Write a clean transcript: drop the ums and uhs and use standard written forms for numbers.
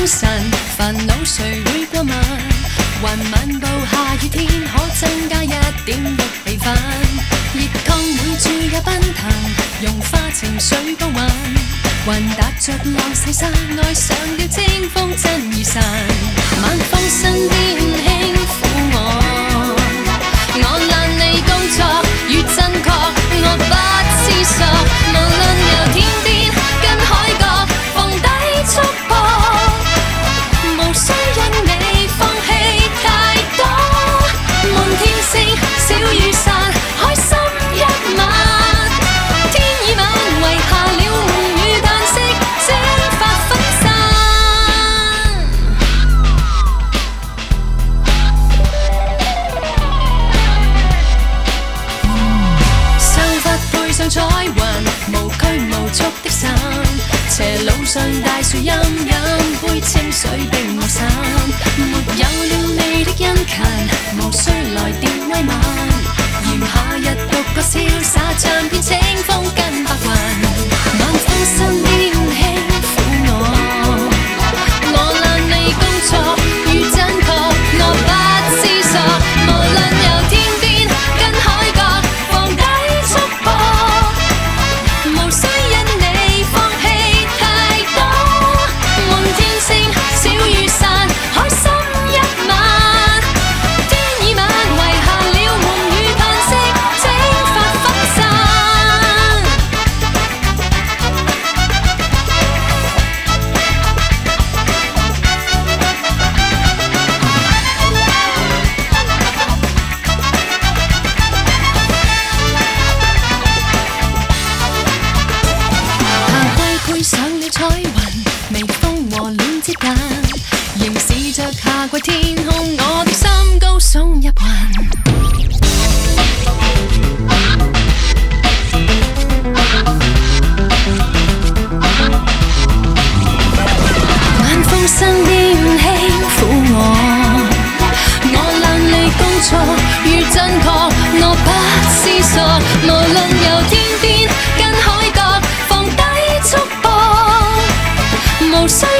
神，煩惱誰會過問？還漫步下雨天，可增加一點的氣氛。熱燙每處也奔騰，融化情緒高溫。還踏着浪細沙，愛上了清風真如神。晚風身邊輕撫我，我懶你工作與真確，我不思索。無論由天邊跟海角，逢低束縛，無需因你放棄太多。滿天星，小雨傘，開心一晚。天已晚，遺下了夢與嘆息，蒸發分散。秀髮配上彩雲，無拘無束的傘，斜路上大樹蔭飲杯清水並無散。沒有了你的殷勤，無需來電慰問。炎夏日獨個瀟灑，唱遍清風跟白雲。晚風身邊輕撫我，我懶你工作與真確，我不思索。無論由天邊跟海角，放低束縛，無需因你放棄太多。滿天星，小雨傘，開心一晚。天已晚，遺下了夢與嘆息，蒸發分散。夏季配上了彩雲，微風和暖接近，凝視着夏季天空，我的心高聳入雲。晚風身邊輕撫我，我懶你工作與真確，我不思索。無論由天邊跟海角，放低束縛，無需